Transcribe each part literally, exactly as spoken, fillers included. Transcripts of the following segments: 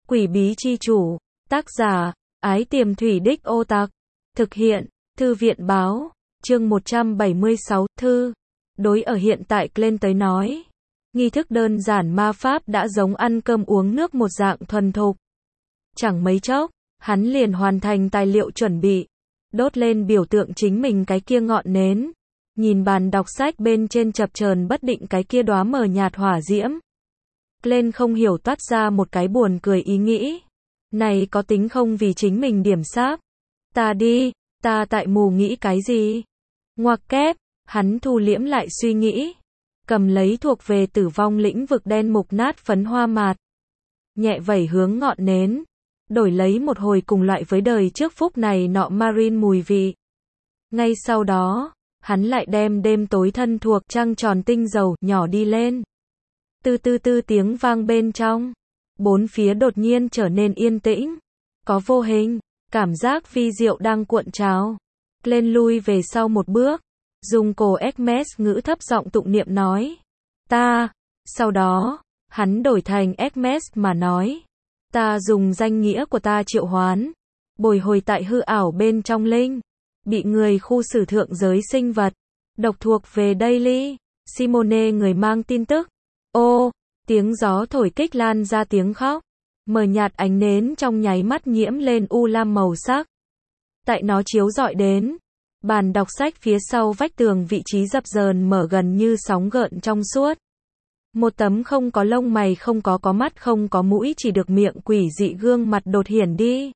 Quỷ bí chi chủ, tác giả, Ái Tiềm Thủy Đích Ô Tặc, thực hiện, Thư viện báo, chương một trăm bảy mươi sáu, thư. Đối ở hiện tại Glenn tới nói, nghi thức đơn giản ma pháp đã giống ăn cơm uống nước một dạng thuần thục. Chẳng mấy chốc, hắn liền hoàn thành tài liệu chuẩn bị, đốt lên biểu tượng chính mình cái kia ngọn nến, nhìn bàn đọc sách bên trên chập chờn bất định cái kia đóa mờ nhạt hỏa diễm. Glenn không hiểu toát ra một cái buồn cười ý nghĩ. Này có tính không vì chính mình điểm sáp? Ta đi, ta tại mù nghĩ cái gì? Ngoặc kép, hắn thu liễm lại suy nghĩ. Cầm lấy thuộc về tử vong lĩnh vực đen mục nát phấn hoa mạt. Nhẹ vẩy hướng ngọn nến. Đổi lấy một hồi cùng loại với đời trước phúc này nọ marine mùi vị. Ngay sau đó, hắn lại đem đêm tối thân thuộc trăng tròn tinh dầu nhỏ đi lên. Tư tư tư tiếng vang bên trong. Bốn phía đột nhiên trở nên yên tĩnh. Có vô hình, cảm giác vi diệu đang cuộn trào. Lên lui về sau một bước. Dùng cổ Hermes ngữ thấp giọng tụng niệm nói. Ta. Sau đó, hắn đổi thành Hermes mà nói. Ta dùng danh nghĩa của ta triệu hoán. Bồi hồi tại hư ảo bên trong linh. Bị người khu xử thượng giới sinh vật. Độc thuộc về Daily. Simone người mang tin tức. Ô. Tiếng gió thổi kích lan ra tiếng khóc. Mờ nhạt ánh nến trong nháy mắt nhiễm lên u lam màu sắc. Tại nó chiếu rọi đến. Bàn đọc sách phía sau vách tường vị trí dập dờn mở gần như sóng gợn trong suốt. Một tấm không có lông mày không có có mắt không có mũi chỉ được miệng quỷ dị gương mặt đột hiển đi.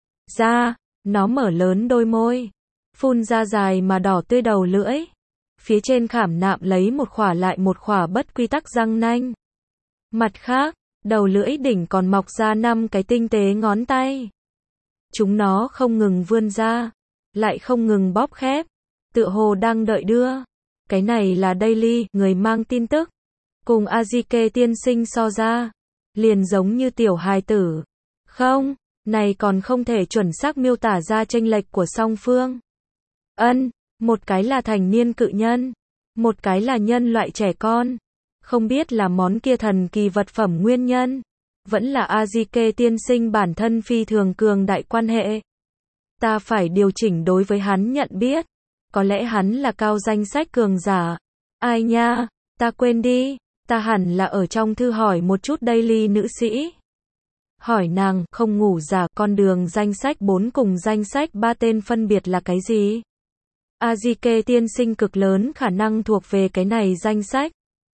Ra, nó mở lớn đôi môi. Phun ra dài mà đỏ tươi đầu lưỡi. Phía trên khảm nạm lấy một khỏa lại một khỏa bất quy tắc răng nanh. Mặt khác, đầu lưỡi đỉnh còn mọc ra năm cái tinh tế ngón tay. Chúng nó không ngừng vươn ra, lại không ngừng bóp khép, tựa hồ đang đợi đưa. Cái này là Daily, người mang tin tức. Cùng Azike tiên sinh so ra, liền giống như tiểu hài tử. Không, này còn không thể chuẩn xác miêu tả ra chênh lệch của song phương. Ân, một cái là thành niên cự nhân, một cái là nhân loại trẻ con. Không biết là món kia thần kỳ vật phẩm nguyên nhân, vẫn là Azike tiên sinh bản thân phi thường cường đại quan hệ. Ta phải điều chỉnh đối với hắn nhận biết. Có lẽ hắn là cao danh sách cường giả. Ai nha, ta quên đi, ta hẳn là ở trong thư hỏi một chút Daily nữ sĩ. Hỏi nàng, không ngủ giả con đường danh sách bốn cùng danh sách ba tên phân biệt là cái gì? Azike tiên sinh cực lớn khả năng thuộc về cái này danh sách.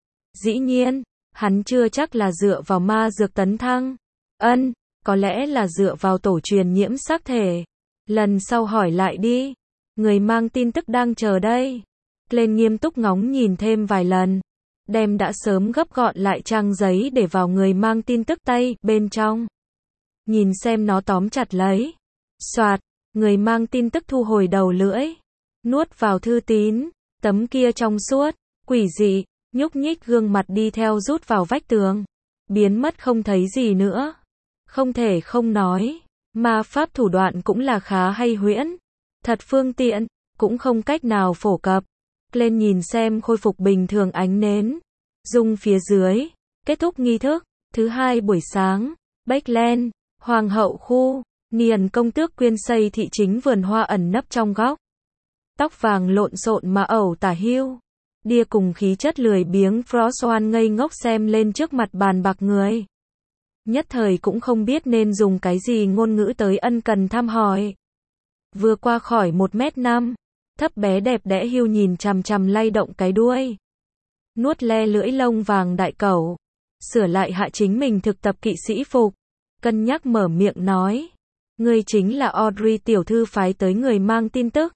Dĩ nhiên, hắn chưa chắc là dựa vào ma dược tấn thăng. Ân, có lẽ là dựa vào tổ truyền nhiễm xác thể. Lần sau hỏi lại đi. Người mang tin tức đang chờ đây. Lên nghiêm túc ngóng nhìn thêm vài lần. Đem đã sớm gấp gọn lại trang giấy để vào người mang tin tức tay bên trong. Nhìn xem nó tóm chặt lấy. Soạt, người mang tin tức thu hồi đầu lưỡi. Nuốt vào thư tín. Tấm kia trong suốt, quỷ dị. Nhúc nhích gương mặt đi theo rút vào vách tường. Biến mất không thấy gì nữa. Không thể không nói. Ma pháp thủ đoạn cũng là khá hay huyễn. Thật phương tiện. Cũng không cách nào phổ cập. Lên nhìn xem khôi phục bình thường ánh nến. Dung phía dưới. Kết thúc nghi thức. Thứ hai buổi sáng. Backland. Hoàng hậu khu. Niền công tước quyên xây thị chính vườn hoa ẩn nấp trong góc. Tóc vàng lộn xộn mà ẩu tả hưu. Đia cùng khí chất lười biếng Frostwan ngây ngốc xem lên trước mặt bàn bạc người. Nhất thời cũng không biết nên dùng cái gì ngôn ngữ tới ân cần thăm hỏi. Vừa qua khỏi một mét năm, thấp bé đẹp đẽ hưu nhìn chằm chằm lay động cái đuôi. Nuốt le lưỡi lông vàng đại cẩu. Sửa lại hạ chính mình thực tập kỵ sĩ phục. Cân nhắc mở miệng nói. Ngươi chính là Audrey tiểu thư phái tới người mang tin tức.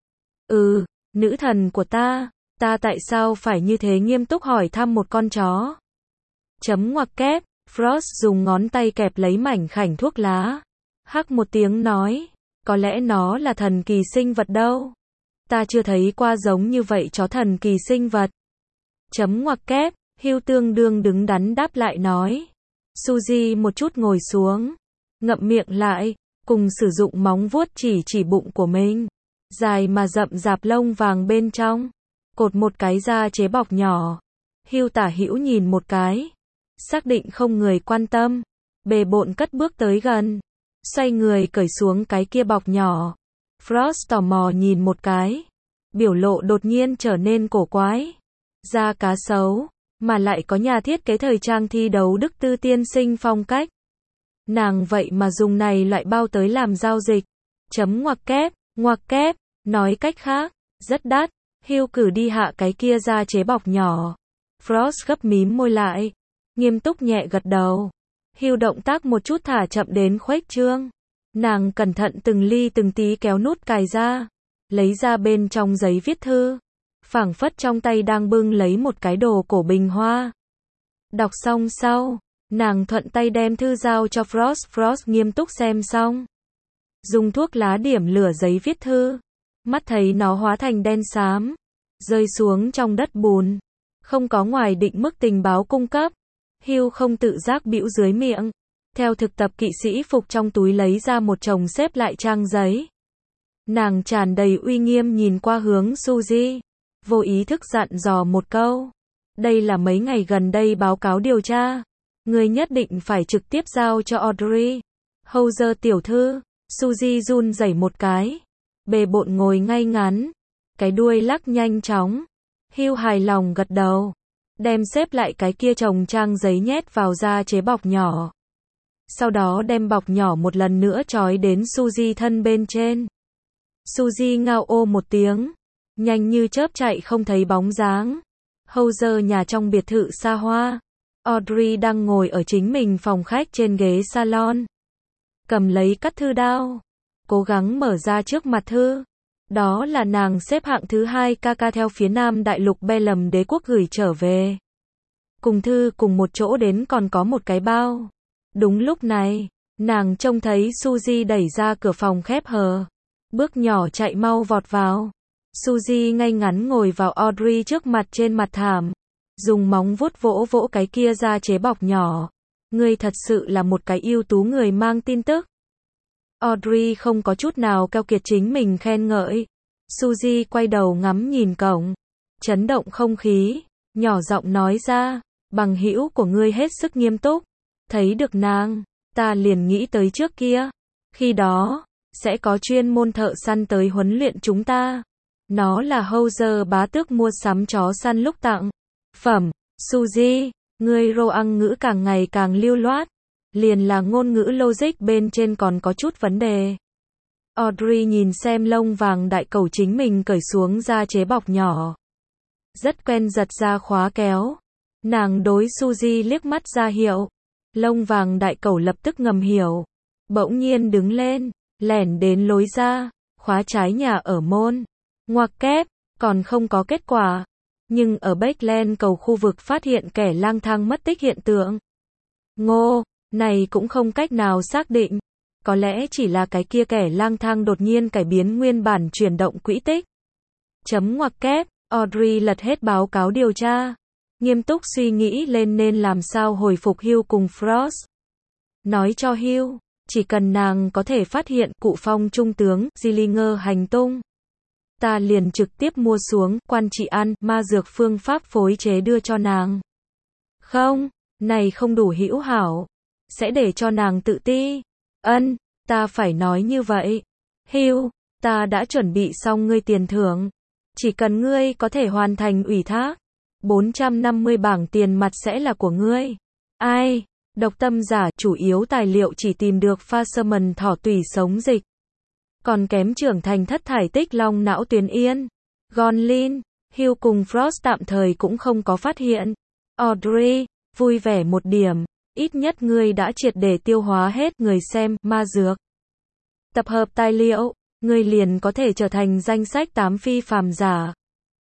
Ừ, nữ thần của ta. Ta tại sao phải như thế nghiêm túc hỏi thăm một con chó? Chấm ngoặc kép, Frost dùng ngón tay kẹp lấy mảnh khảnh thuốc lá. Hắc một tiếng nói, có lẽ nó là thần kỳ sinh vật đâu. Ta chưa thấy qua giống như vậy chó thần kỳ sinh vật. Chấm ngoặc kép, Hugh tương đương đứng đắn đáp lại nói. Suzy một chút ngồi xuống, ngậm miệng lại, cùng sử dụng móng vuốt chỉ chỉ bụng của mình. Dài mà rậm rạp lông vàng bên trong. Cột một cái da chế bọc nhỏ. Hugh tả hữu nhìn một cái. Xác định không người quan tâm. Bề bộn cất bước tới gần, xoay người cởi xuống cái kia bọc nhỏ. Frost tò mò nhìn một cái, biểu lộ đột nhiên trở nên cổ quái. Da cá sấu, mà lại có nhà thiết kế thời trang thi đấu Đức Tư tiên sinh phong cách. Nàng vậy mà dùng này loại bao tới làm giao dịch. Chấm ngoặc kép, ngoặc kép, nói cách khác, rất đắt. Hugh cử đi hạ cái kia ra chế bọc nhỏ. Frost gấp mím môi lại, nghiêm túc nhẹ gật đầu. Hugh động tác một chút thả chậm đến khuếch trương. Nàng cẩn thận từng ly từng tí kéo nút cài ra, lấy ra bên trong giấy viết thư, phảng phất trong tay đang bưng lấy một cái đồ cổ bình hoa. Đọc xong sau, nàng thuận tay đem thư giao cho Frost. Frost nghiêm túc xem xong, dùng thuốc lá điểm lửa giấy viết thư, mắt thấy nó hóa thành đen xám, rơi xuống trong đất bùn. Không có ngoài định mức tình báo cung cấp. Hugh không tự giác bĩu dưới miệng, theo thực tập kỵ sĩ phục trong túi lấy ra một chồng xếp lại trang giấy. Nàng tràn đầy uy nghiêm nhìn qua hướng Suzy, vô ý thức dặn dò một câu. Đây là mấy ngày gần đây báo cáo điều tra. Người nhất định phải trực tiếp giao cho Audrey. Houser tiểu thư. Suzy run rẩy một cái. Bề bộn ngồi ngay ngắn, cái đuôi lắc nhanh chóng. Hugh hài lòng gật đầu, đem xếp lại cái kia chồng trang giấy nhét vào da chế bọc nhỏ. Sau đó đem bọc nhỏ một lần nữa trói đến Suzy thân bên trên. Suzy ngao ô một tiếng, nhanh như chớp chạy không thấy bóng dáng. Houser nhà trong biệt thự xa hoa. Audrey đang ngồi ở chính mình phòng khách trên ghế salon, cầm lấy cắt thư đao, cố gắng mở ra trước mặt thư. Đó là nàng xếp hạng thứ hai ca ca theo phía Nam Đại lục Bellum đế quốc gửi trở về. Cùng thư cùng một chỗ đến còn có một cái bao. Đúng lúc này, nàng trông thấy Suzy đẩy ra cửa phòng khép hờ, bước nhỏ chạy mau vọt vào. Suzy ngay ngắn ngồi vào Audrey trước mặt trên mặt thảm, dùng móng vuốt vỗ vỗ cái kia da chế bọc nhỏ. Ngươi thật sự là một cái ưu tú người mang tin tức. Audrey không có chút nào keo kiệt chính mình khen ngợi. Suzy quay đầu ngắm nhìn cổng, chấn động không khí, nhỏ giọng nói ra, bằng hữu của ngươi hết sức nghiêm túc. Thấy được nàng, ta liền nghĩ tới trước kia. Khi đó, sẽ có chuyên môn thợ săn tới huấn luyện chúng ta. Nó là Houser bá tước mua sắm chó săn lúc tặng phẩm. Suzy, ngươi rô ăn ngữ càng ngày càng lưu loát. Liền là ngôn ngữ logic bên trên còn có chút vấn đề. Audrey nhìn xem lông vàng đại cẩu chính mình cởi xuống da chế bọc nhỏ. Rất quen giật ra khóa kéo. Nàng đối Suzy liếc mắt ra hiệu. Lông vàng đại cẩu lập tức ngầm hiểu. Bỗng nhiên đứng lên, lẻn đến lối ra, khóa trái nhà ở môn. Ngoặc kép, còn không có kết quả. Nhưng ở Backland cầu khu vực phát hiện kẻ lang thang mất tích hiện tượng. Ngô, này cũng không cách nào xác định. Có lẽ chỉ là cái kia kẻ lang thang đột nhiên cải biến nguyên bản chuyển động quỹ tích. Chấm ngoặc kép, Audrey lật hết báo cáo điều tra. Nghiêm túc suy nghĩ lên nên làm sao hồi phục Hugh cùng Frost. Nói cho Hugh, chỉ cần nàng có thể phát hiện cụ phong trung tướng Gillinger hành tung, ta liền trực tiếp mua xuống quan trị ăn ma dược phương pháp phối chế đưa cho nàng. Không, này không đủ hữu hảo, sẽ để cho nàng tự ti. Ân, ta phải nói như vậy. Hugh, ta đã chuẩn bị xong ngươi tiền thưởng. Chỉ cần ngươi có thể hoàn thành ủy thác, bốn trăm năm mươi bảng tiền mặt sẽ là của ngươi. Ai? Độc tâm giả, chủ yếu tài liệu chỉ tìm được Fasherman thỏ tủy sống dịch. Còn kém trưởng thành thất thải tích long não tuyến yên. Gonlin, Hugh cùng Frost tạm thời cũng không có phát hiện. Audrey, vui vẻ một điểm. Ít nhất ngươi đã triệt để tiêu hóa hết người xem ma dược. Tập hợp tài liệu, ngươi liền có thể trở thành danh sách tám phi phàm giả.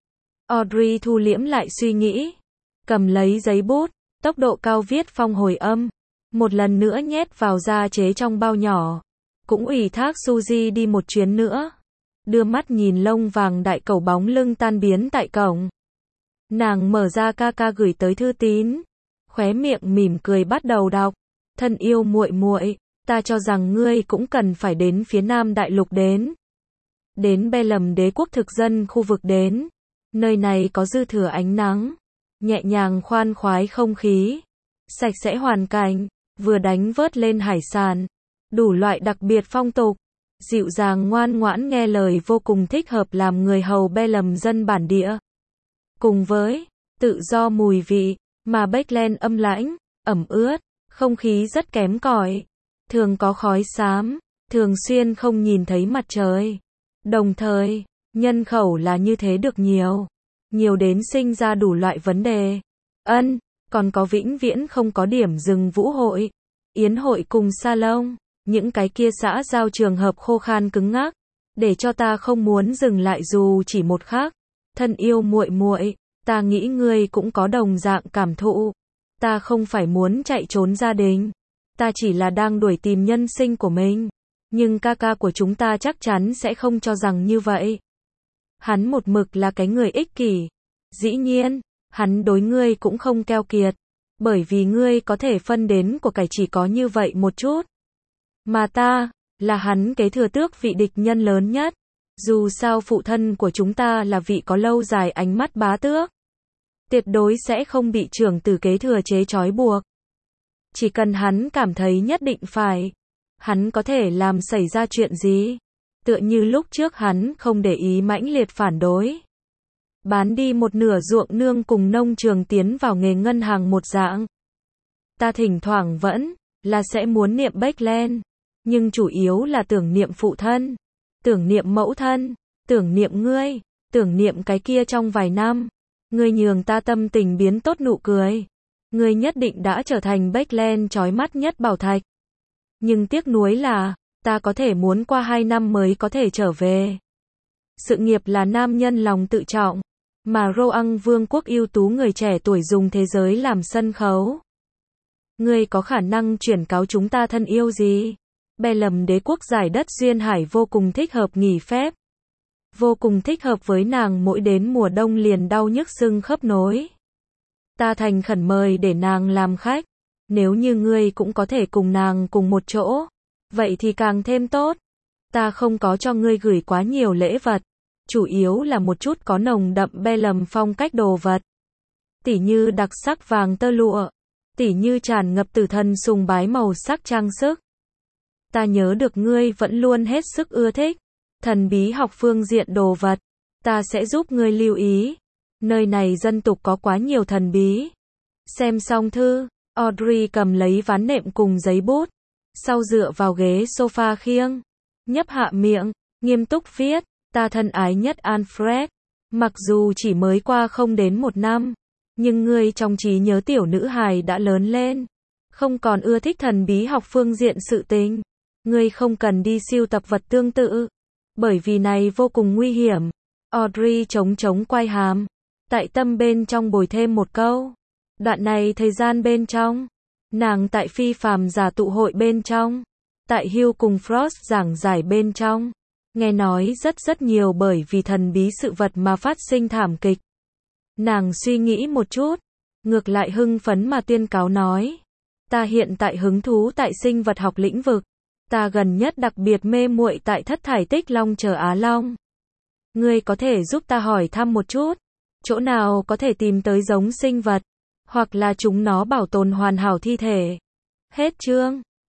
Audrey thu liễm lại suy nghĩ, cầm lấy giấy bút, tốc độ cao viết phong hồi âm, một lần nữa nhét vào da chế trong bao nhỏ. Cũng ủy thác Suzy đi một chuyến nữa. Đưa mắt nhìn lông vàng đại cẩu bóng lưng tan biến tại cổng. Nàng mở ra ca ca gửi tới thư tín, khóe miệng mỉm cười bắt đầu đọc. Thân yêu muội muội, ta cho rằng ngươi cũng cần phải đến phía Nam Đại lục đến. Đến Bellum đế quốc thực dân khu vực đến. Nơi này có dư thừa ánh nắng, nhẹ nhàng khoan khoái không khí, sạch sẽ hoàn cảnh, vừa đánh vớt lên hải sản, đủ loại đặc biệt phong tục, dịu dàng ngoan ngoãn nghe lời vô cùng thích hợp làm người hầu Bellum dân bản địa. Cùng với tự do mùi vị, mà Beckland âm lãnh, ẩm ướt, không khí rất kém cỏi, thường có khói xám, thường xuyên không nhìn thấy mặt trời. Đồng thời, nhân khẩu là như thế được nhiều, nhiều đến sinh ra đủ loại vấn đề. Ân, còn có vĩnh viễn không có điểm dừng vũ hội, yến hội cùng salon, những cái kia xã giao trường hợp khô khan cứng ngắc, để cho ta không muốn dừng lại dù chỉ một khắc. Thân yêu muội muội, ta nghĩ ngươi cũng có đồng dạng cảm thụ. Ta không phải muốn chạy trốn gia đình, ta chỉ là đang đuổi tìm nhân sinh của mình. Nhưng ca ca của chúng ta chắc chắn sẽ không cho rằng như vậy. Hắn một mực là cái người ích kỷ. Dĩ nhiên, hắn đối ngươi cũng không keo kiệt, bởi vì ngươi có thể phân đến của cải chỉ có như vậy một chút. Mà ta, là hắn kế thừa tước vị địch nhân lớn nhất. Dù sao phụ thân của chúng ta là vị có lâu dài ánh mắt bá tước, tuyệt đối sẽ không bị trưởng tử kế thừa chế trói buộc. Chỉ cần hắn cảm thấy nhất định phải, hắn có thể làm xảy ra chuyện gì. Tựa như lúc trước hắn không để ý mãnh liệt phản đối, bán đi một nửa ruộng nương cùng nông trường tiến vào nghề ngân hàng một dạng. Ta thỉnh thoảng vẫn là sẽ muốn niệm Beckland, nhưng chủ yếu là tưởng niệm phụ thân, tưởng niệm mẫu thân, tưởng niệm ngươi, tưởng niệm cái kia trong vài năm, ngươi nhường ta tâm tình biến tốt nụ cười. Ngươi nhất định đã trở thành Beckland chói mắt nhất bảo thạch. Nhưng tiếc nuối là, ta có thể muốn qua hai năm mới có thể trở về. Sự nghiệp là nam nhân lòng tự trọng, mà Roang vương quốc ưu tú người trẻ tuổi dùng thế giới làm sân khấu. Ngươi có khả năng chuyển cáo chúng ta thân yêu gì? Bellum đế quốc giải đất duyên hải vô cùng thích hợp nghỉ phép. Vô cùng thích hợp với nàng mỗi đến mùa đông liền đau nhức xương khớp nối. Ta thành khẩn mời để nàng làm khách. Nếu như ngươi cũng có thể cùng nàng cùng một chỗ, vậy thì càng thêm tốt. Ta không có cho ngươi gửi quá nhiều lễ vật, chủ yếu là một chút có nồng đậm Bellum phong cách đồ vật. Tỉ như đặc sắc vàng tơ lụa, tỉ như tràn ngập tử thần sùng bái màu sắc trang sức. Ta nhớ được ngươi vẫn luôn hết sức ưa thích thần bí học phương diện đồ vật, ta sẽ giúp ngươi lưu ý. Nơi này dân tục có quá nhiều thần bí. Xem xong thư, Audrey cầm lấy ván nệm cùng giấy bút, sau dựa vào ghế sofa khiêng, nhấp hạ miệng, nghiêm túc viết, ta thân ái nhất Alfred, mặc dù chỉ mới qua không đến một năm, nhưng ngươi trong trí nhớ tiểu nữ hài đã lớn lên, không còn ưa thích thần bí học phương diện sự tình. Ngươi không cần đi siêu tập vật tương tự, bởi vì này vô cùng nguy hiểm. Audrey chống chống quay hàm, tại tâm bên trong bồi thêm một câu. Đoạn này thời gian bên trong, nàng tại phi phàm giả tụ hội bên trong, tại Hugh cùng Frost giảng giải bên trong, nghe nói rất rất nhiều bởi vì thần bí sự vật mà phát sinh thảm kịch. Nàng suy nghĩ một chút, ngược lại hưng phấn mà tuyên cáo nói, ta hiện tại hứng thú tại sinh vật học lĩnh vực, ta gần nhất đặc biệt mê muội tại thất thải tích long chờ Á Long. Ngươi có thể giúp ta hỏi thăm một chút, chỗ nào có thể tìm tới giống sinh vật, hoặc là chúng nó bảo tồn hoàn hảo thi thể. Hết chương.